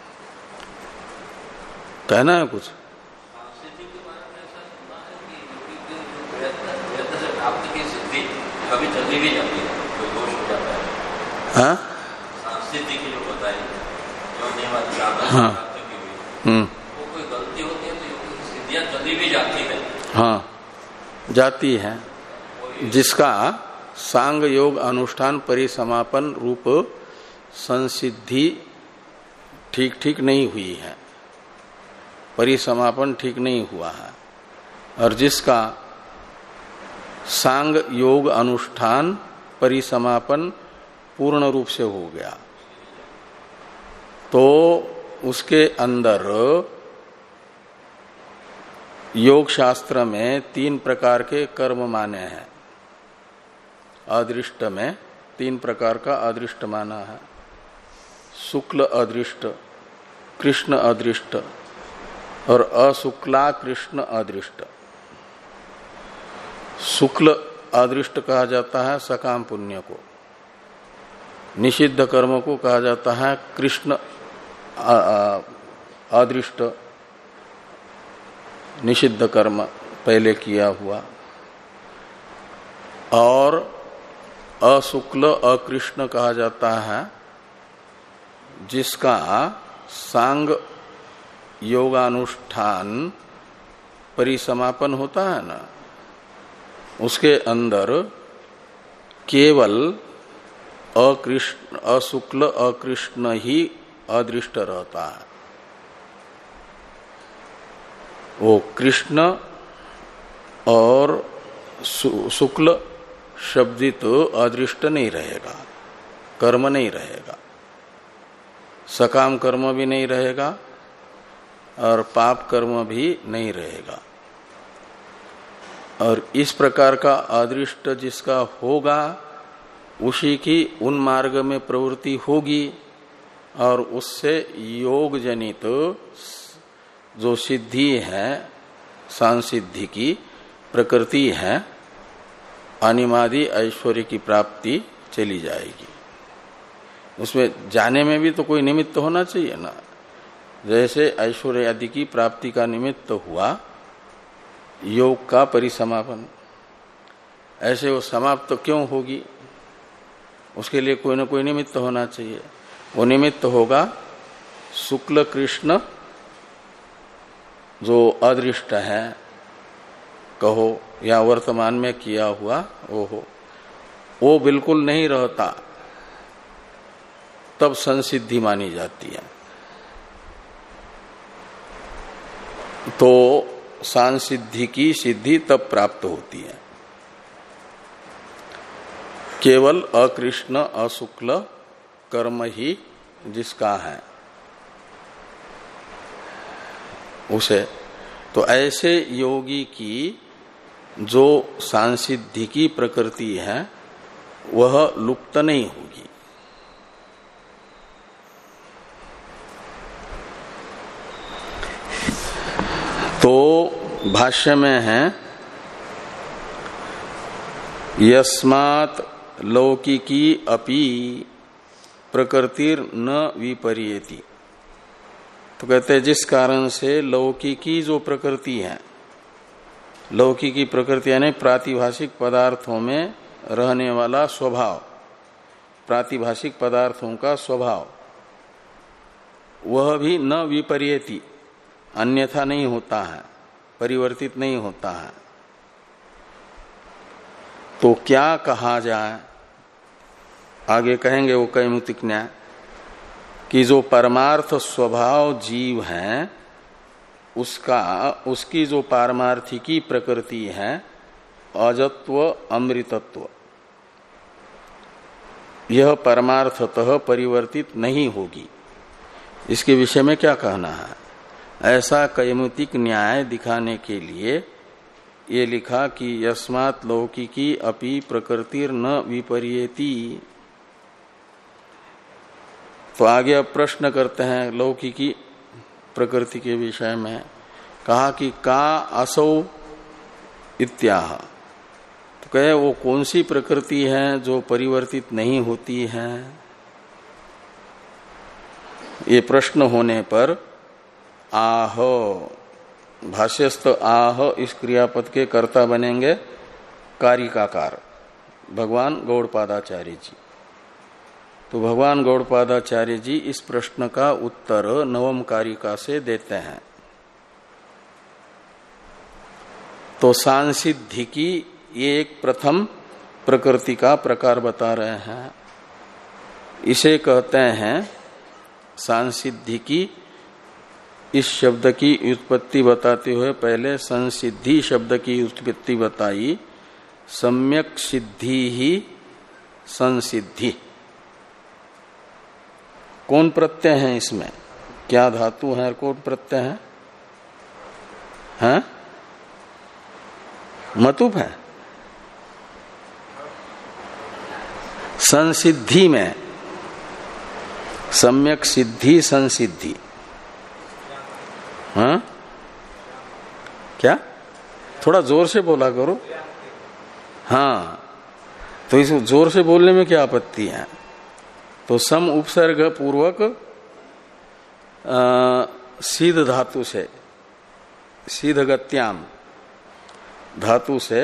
कहना है कुछ? कभी चली भी जाती है, कोई दोष हो जाता है। हाँ? सांस्कृतिक की जो बताई, जो नियम हाँ। हम्म। वो कोई गलती होती है तो सिद्धियां चली भी जाती है। हाँ, जाती है। जिसका सांग योग अनुष्ठान परिसमापन रूप संसिद्धि ठीक ठीक नहीं हुई है, परिसमापन ठीक नहीं हुआ है, और जिसका सांग योग अनुष्ठान परिसमापन पूर्ण रूप से हो गया, तो उसके अंदर योग शास्त्र में तीन प्रकार के कर्म माने हैं। अदृष्ट में तीन प्रकार का अदृष्ट माना है, शुक्ल अदृष्ट, कृष्ण अदृष्ट और अशुक्ला कृष्ण अदृष्ट। शुक्ल अदृष्ट कहा जाता है सकाम पुण्य को, निषिद्ध कर्म को कहा जाता है कृष्ण अदृष्ट, निषिद्ध कर्म पहले किया हुआ, और अशुक्ल अकृष्ण कहा जाता है जिसका सांग योगानुष्ठान परिसमापन होता है ना, उसके अंदर केवल अकृष्ण अशुक्ल अकृष्ण ही अदृष्ट रहता है। वो कृष्ण और शुक्ल शब्दित अदृष्ट नहीं रहेगा, कर्म नहीं रहेगा, सकाम कर्म भी नहीं रहेगा और पाप कर्म भी नहीं रहेगा। और इस प्रकार का अदृष्ट जिसका होगा उसी की उन मार्ग में प्रवृत्ति होगी, और उससे योग जनित जो सिद्धि है, सांसिद्धि की प्रकृति है, अनिमादि ऐश्वर्य की प्राप्ति चली जाएगी। उसमें जाने में भी तो कोई निमित्त होना चाहिए ना, जैसे ऐश्वर्य आदि की प्राप्ति का निमित्त हुआ योग का परिसमापन, ऐसे वो समाप्त तो क्यों होगी, उसके लिए कोई ना कोई निमित्त होना चाहिए। वो निमित्त होगा शुक्ल कृष्ण जो अदृष्ट है कहो या वर्तमान में किया हुआ वो हो, वो बिल्कुल नहीं रहता, तब संसिद्धि मानी जाती है। तो सांसिद्धि की सिद्धि तब प्राप्त होती है। केवल अकृष्ण अशुक्ल कर्म ही जिसका है उसे, तो ऐसे योगी की जो सांसिद्धि की प्रकृति है वह लुप्त नहीं होगी। तो भाष्य में है यस्मात् लौकिकी अपि प्रकृतिर न विपर्येति। तो कहते हैं जिस कारण से लौकिकी जो प्रकृति है, लौकिकी प्रकृति यानी प्रातिभाषिक पदार्थों में रहने वाला स्वभाव, प्रातिभाषिक पदार्थों का स्वभाव, वह भी न विपर्येति, अन्यथा नहीं होता है, परिवर्तित नहीं होता है। तो क्या कहा जाए, आगे कहेंगे वो कैमुतिक न्याय, कि जो परमार्थ स्वभाव जीव है उसका, उसकी जो पारमार्थिकी प्रकृति है अजत्व अमृतत्व यह परमार्थतः परिवर्तित नहीं होगी। इसके विषय में क्या कहना है? ऐसा कैमुतिक न्याय दिखाने के लिए ये लिखा कि यस्मात् लौकिकी अपि प्रकृतिर न विपर्येति। तो आगे अब प्रश्न करते हैं लौकिकी प्रकृति के विषय में। कहा कि का असौ इत्याह, तो कहे वो कौन सी प्रकृति है जो परिवर्तित नहीं होती है? ये प्रश्न होने पर आह, भाष्यस्थ आह इस क्रियापद के कर्ता बनेंगे कारिकाकार भगवान गौड़पादाचार्य जी। तो भगवान गौड़पादाचार्य जी इस प्रश्न का उत्तर नवम कारिका से देते हैं। तो सांसिद्धि की ये एक प्रथम प्रकृति का प्रकार बता रहे हैं। इसे कहते हैं सांसिद्धि की। इस शब्द की उत्पत्ति बताते हुए पहले संसिद्धि शब्द की उत्पत्ति बताई। सम्यक सिद्धि ही संसिद्धि। कौन प्रत्यय है इसमें? क्या धातु है? कौन प्रत्यय है? हैं? मतुप है। संसिद्धि में सम्यक सिद्धि संसिद्धि। हाँ क्या? थोड़ा जोर से बोला करो। हाँ, तो इस जोर से बोलने में क्या आपत्ति है? तो सम उपसर्ग पूर्वक सीध धातु से, सीध गत्याम धातु से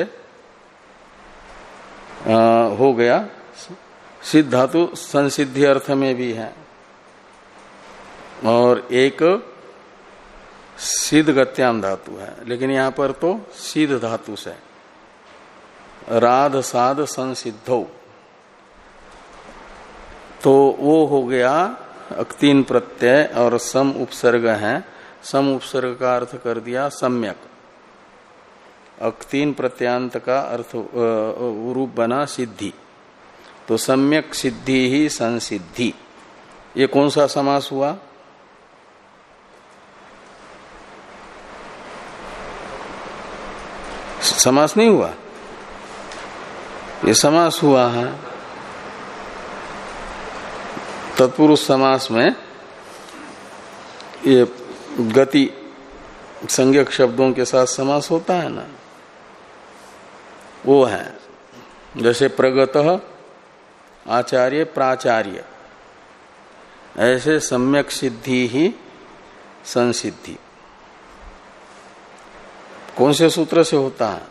आ, हो गया। सिद्ध धातु संसिद्धि अर्थ में भी है और एक सिद्ध गत्याम धातु है, लेकिन यहां पर तो सिद्ध धातु से राध साध संसिद्धो, तो वो हो गया तीन प्रत्यय और सम उपसर्ग है। सम उपसर्ग का अर्थ कर दिया सम्यक। तीन प्रत्यांत का अर्थ रूप बना सिद्धि। तो सम्यक सिद्धि ही संसिद्धि। ये कौन सा समास हुआ? समास नहीं हुआ, ये समास हुआ है। तत्पुरुष समास में ये गति संज्ञक शब्दों के साथ समास होता है ना, वो है। जैसे प्रगतः आचार्य प्राचार्य, ऐसे सम्यक सिद्धि ही संसिद्धि। कौन से सूत्र से होता है?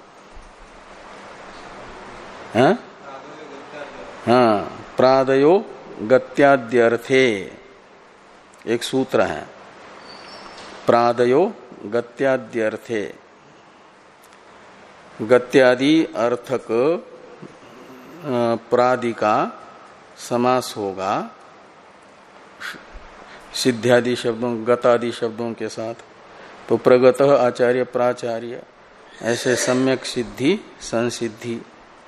हाँ, हाँ प्रादयो गत्याद्यर्थे एक सूत्र है। प्रादयो गत्याद्यर्थे, गत्यादि अर्थक प्रादि का समास होगा सिद्ध्यादि शब्दों गतादि शब्दों के साथ। तो प्रगतः आचार्य प्राचार्य, ऐसे सम्यक सिद्धि संसिद्धि।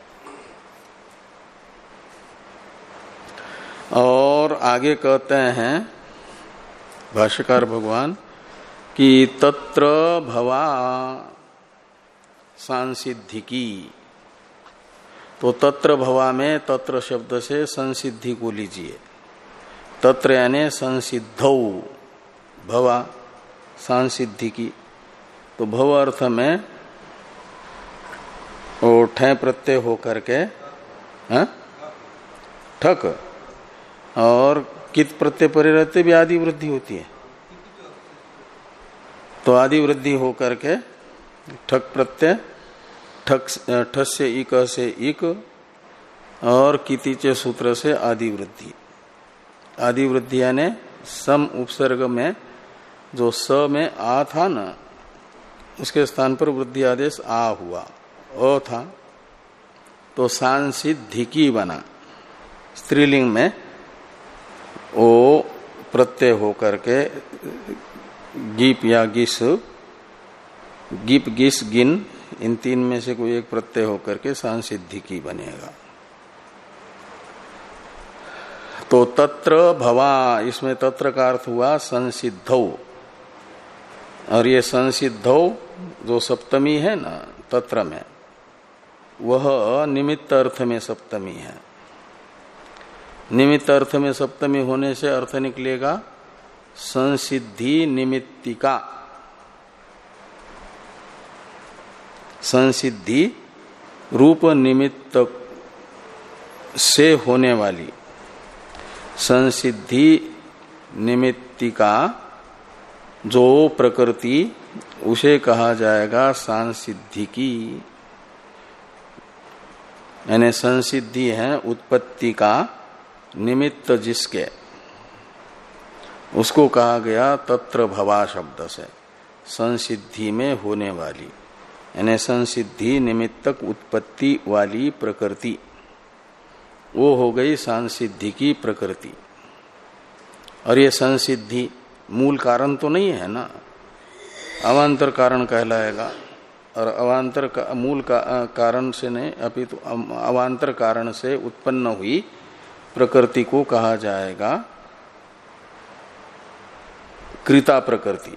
और आगे कहते हैं भाष्यकार भगवान कि तत्र भवा सांसिद्धिकी। तो तत्र भवा में तत्र शब्द से संसिद्धि को लीजिए। तत्र यानी संसिद्धौ भवा सांसिद्धि की। तो भव अर्थ में वो ठय प्रत्यय हो करके हाँ? ठक और कित प्रत्यय परे रहते भी आदि वृद्धि होती है। तो आदि वृद्धि हो करके ठक प्रत्यय, ठक ठस से इक से इक और कितिचे सूत्र से आदि वृद्धि। आदि वृद्धि यानी सम उपसर्ग में जो स में आ था ना, उसके स्थान पर वृद्धि आदेश आ हुआ, अ था, तो सांसिद्धिकी बना। स्त्रीलिंग में वो प्रत्यय हो करके गीप या गिस, गीप गिस गिन इन तीन में से कोई एक प्रत्यय होकर के सांसिद्धिकी बनेगा। तो तत्र भवा, इसमें तत्र का अर्थ हुआ संसिद्धौ, और ये संसिद्धौ जो सप्तमी है ना तत्र में, वह निमित्त अर्थ में सप्तमी है। निमित्त अर्थ में सप्तमी होने से अर्थ निकलेगा संसिद्धि निमित्तिका, संसिद्धि रूप निमित्त से होने वाली, संसिद्धि निमित्तिका जो प्रकृति उसे कहा जाएगा सांसिद्धिकी। यानी संसिद्धि है उत्पत्ति का निमित्त जिसके, उसको कहा गया तत्र भवा शब्द से, संसिद्धि में होने वाली, यानी संसिद्धि निमित्तक उत्पत्ति वाली प्रकृति, वो हो गई सांसिद्धि की प्रकृति। और ये संसिद्धि मूल कारण तो नहीं है ना, अवांतर कारण कहलाएगा। और अवांतर का मूल का कारण से नहीं, अपितु तो अवांतर कारण से उत्पन्न हुई प्रकृति को कहा जाएगा कृता प्रकृति।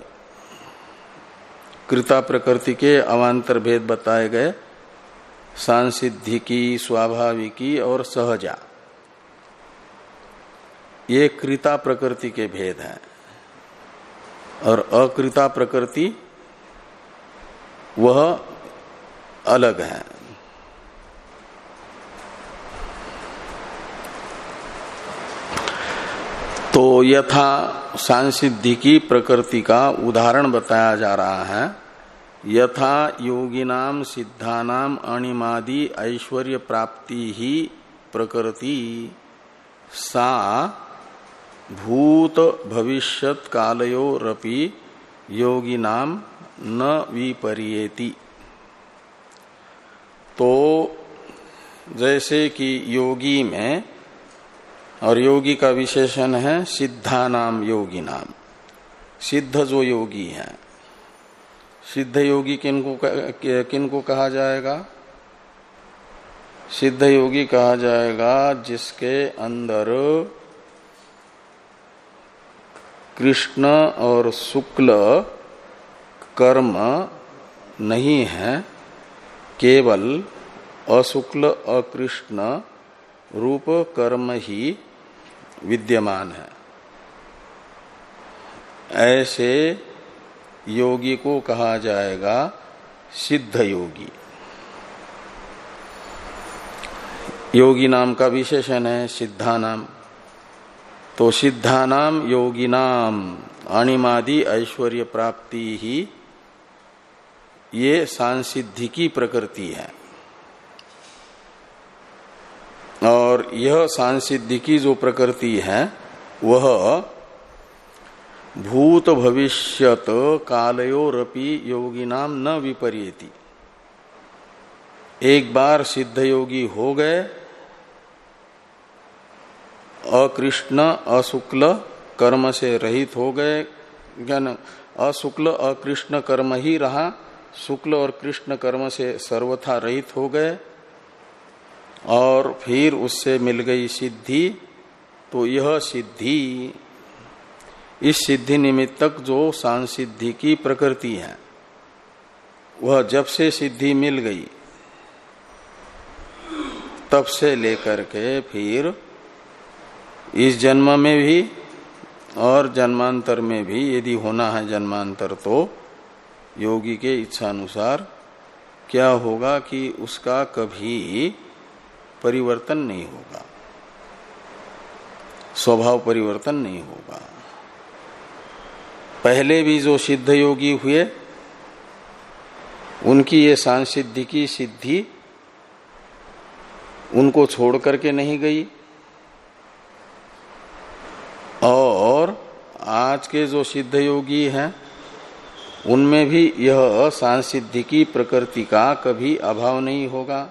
कृता प्रकृति के अवांतर भेद बताए गए, सांसिद्धिकी, स्वाभाविकी और सहजा, ये कृता प्रकृति के भेद हैं। और अकृता प्रकृति वह अलग है। तो यथा सांसिद्धिकी प्रकृति का उदाहरण बताया जा रहा है, यथा योगिनाम सिद्धानाम अणिमादि ऐश्वर्य प्राप्ति ही प्रकृति सा भूत भविष्यत कालयोरपि योगिनाम न विपर्येति। तो जैसे कि योगी में, और योगी का विशेषण है सिद्धानाम योगिनाम, सिद्ध जो योगी हैं, सिद्ध योगी किनको किनको कहा जाएगा? सिद्ध योगी कहा जाएगा जिसके अंदर कृष्ण और शुक्ल कर्म नहीं है, केवल अशुक्ल अकृष्ण रूप कर्म ही विद्यमान है, ऐसे योगी को कहा जाएगा सिद्ध योगी। योगी नाम का विशेषण है सिद्धा नाम। तो सिद्धा नाम योगी नाम अणिमादि ऐश्वर्य प्राप्ति ही ये सांसिद्धि की प्रकृति है। और यह सांसिद्धि की जो प्रकृति है वह भूत भविष्यत कालयोरपि योगिनाम न विपर्येति। एक बार सिद्ध योगी हो गए, अकृष्ण अशुक्ल कर्म से रहित हो गए, ज्ञान अशुक्ल अकृष्ण कर्म ही रहा, शुक्ल और कृष्ण कर्म से सर्वथा रहित हो गए, और फिर उससे मिल गई सिद्धि। तो यह सिद्धि, इस सिद्धि निमित्तक जो सांसिद्धि की प्रकृति है, वह जब से सिद्धि मिल गई तब से लेकर के फिर इस जन्म में भी और जन्मांतर में भी, यदि होना है जन्मांतर, तो योगी के इच्छानुसार क्या होगा कि उसका कभी परिवर्तन नहीं होगा, स्वभाव परिवर्तन नहीं होगा। पहले भी जो सिद्ध योगी हुए उनकी ये सांसिद्धि की सिद्धि उनको छोड़ करके नहीं गई, और आज के जो सिद्ध योगी हैं उनमें भी यह सांसिद्धि की प्रकृति का कभी अभाव नहीं होगा।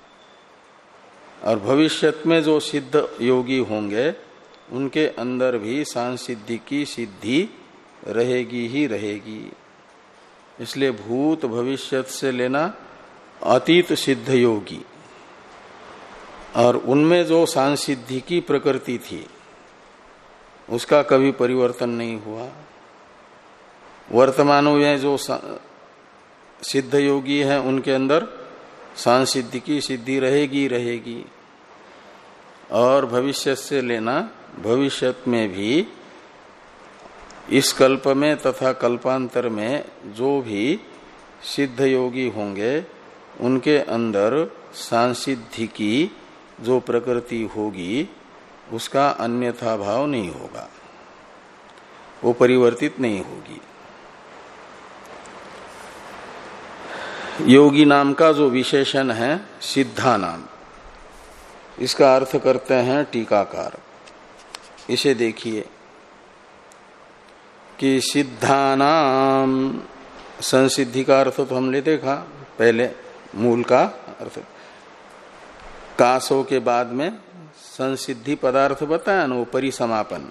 और भविष्यत में जो सिद्ध योगी होंगे उनके अंदर भी सांसिद्धि की सिद्धि रहेगी ही रहेगी। इसलिए भूत भविष्यत से लेना अतीत सिद्ध योगी, और उनमें जो सांसिद्धि की प्रकृति थी उसका कभी परिवर्तन नहीं हुआ। वर्तमान में जो सिद्ध योगी हैं उनके अंदर सांसिद्धि की सिद्धि रहेगी रहेगी, और भविष्य से लेना भविष्यत में भी इस कल्प में तथा कल्पांतर में जो भी सिद्ध योगी होंगे उनके अंदर सांसिद्धि की जो प्रकृति होगी उसका अन्यथा भाव नहीं होगा, वो परिवर्तित नहीं होगी। योगी नाम का जो विशेषण है सिद्धा नाम, इसका अर्थ करते हैं टीकाकार। इसे देखिए कि सिद्धानाम, संसिद्धि का अर्थ तो हमने देखा पहले, मूल का अर्थ कासों के बाद में संसिद्धि पदार्थ बताया ना, वो परिसमापन।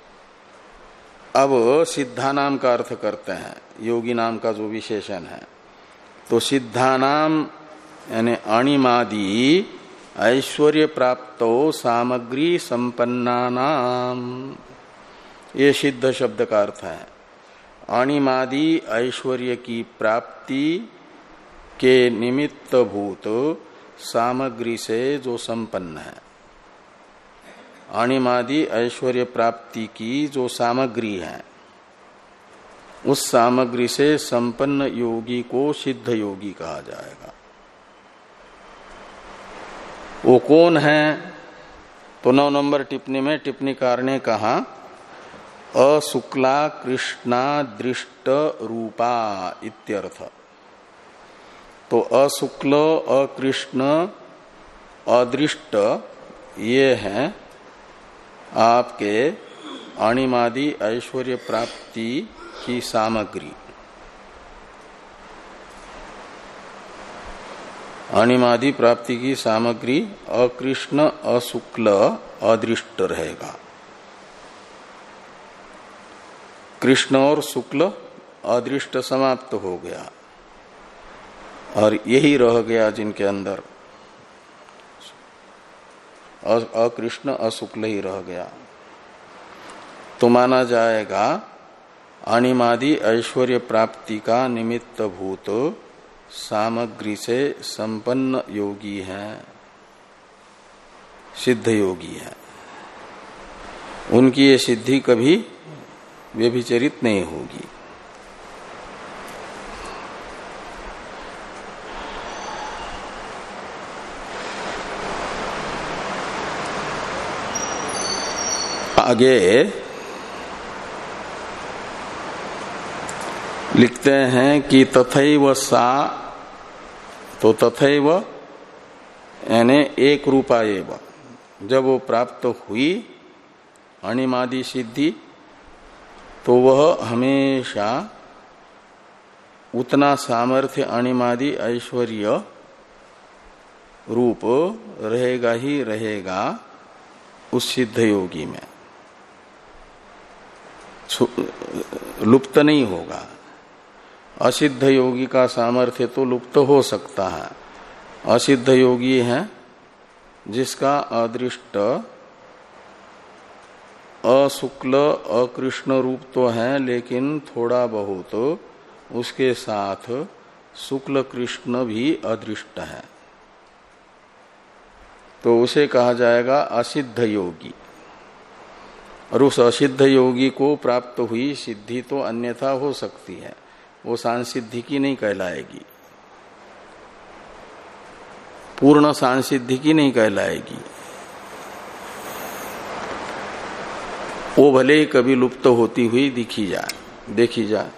अब सिद्धा नाम का अर्थ करते हैं योगी नाम का जो विशेषण है। तो सिद्धानाम यानी अणिमादि ऐश्वर्य प्राप्तो सामग्री संपन्नानाम, ये सिद्ध शब्द का अर्थ है। अणिमादि ऐश्वर्य की प्राप्ति के निमित्त भूत सामग्री से जो संपन्न है, अणिमादि ऐश्वर्य प्राप्ति की जो सामग्री है उस सामग्री से संपन्न योगी को सिद्ध योगी कहा जाएगा। वो कौन है? तो नौ नंबर टिप्पणी में टिप्पणीकार ने कहा अशुक्ला कृष्णा दृष्ट रूपा इत्यर्थ। तो अशुक्ल अकृष्ण अदृष्ट ये हैं आपके अणिमादि ऐश्वर्य प्राप्ति की सामग्री। अणिमादि प्राप्ति की सामग्री अकृष्ण अशुक्ल अदृष्ट रहेगा। कृष्ण और शुक्ल अदृष्ट समाप्त हो गया और यही रह गया जिनके अंदर अकृष्ण अशुक्ल ही रह गया। तो माना जाएगा अणिमादि ऐश्वर्य प्राप्ति का निमित्त भूत सामग्री से संपन्न योगी है, सिद्ध योगी है। उनकी ये सिद्धि कभी व्यभिचरित नहीं होगी। आगे लिखते हैं कि तथैव सा, तो तथैव यानी एक रूपा एव, जब वो प्राप्त हुई अणिमादि सिद्धि तो वह हमेशा उतना सामर्थ्य अणिमादि ऐश्वर्य रूप रहेगा ही रहेगा उस सिद्ध योगी में, लुप्त नहीं होगा। असिद्ध योगी का सामर्थ्य तो लुप्त हो सकता है। असिद्ध योगी है जिसका अदृष्ट अशुक्ल अकृष्ण रूप तो है, लेकिन थोड़ा बहुत उसके साथ शुक्ल कृष्ण भी अदृष्ट है, तो उसे कहा जाएगा असिद्ध योगी। और उस असिद्ध योगी को प्राप्त हुई सिद्धि तो अन्यथा हो सकती है, वो सांसिद्धि की नहीं कहलाएगी, पूर्ण सांसिद्धि की नहीं कहलाएगी। वो भले ही कभी लुप्त होती हुई दिखी जाए, देखी जाए।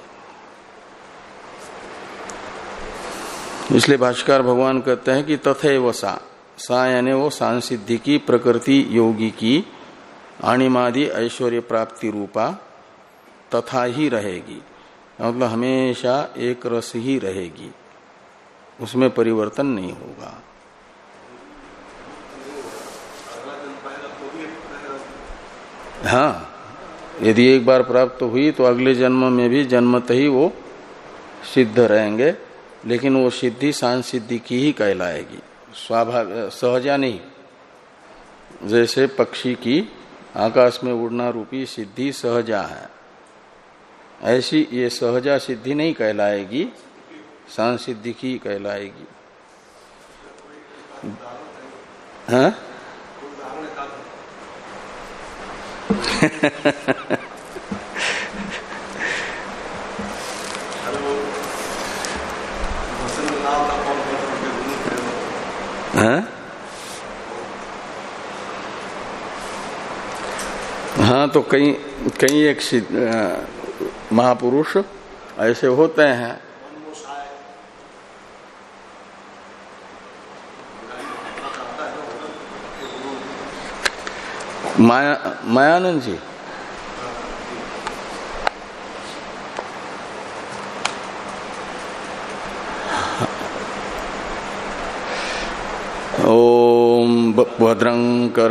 इसलिए भाष्यकार भगवान कहते हैं कि तथैव सा, सा यानी वो सांसिद्धि की प्रकृति योगी की अणिमादि ऐश्वर्य प्राप्ति रूपा तथा ही रहेगी, मतलब हमेशा एक रस ही रहेगी, उसमें परिवर्तन नहीं होगा। हाँ, यदि एक बार प्राप्त हुई तो अगले जन्म में भी जन्मत ही वो सिद्ध रहेंगे, लेकिन वो सिद्धि सांसिद्धि की ही कहलाएगी, स्वाभाविक सहजा नहीं। जैसे पक्षी की आकाश में उड़ना रूपी सिद्धि सहजा है, ऐसी ये सहजा सिद्धि नहीं कहलाएगी, सांसिद्धि की कहलाएगी। हाँ हाँ हाँ तो कई कई एक महापुरुष ऐसे होते हैं। माया मायानंद जी ओम भद्रं कर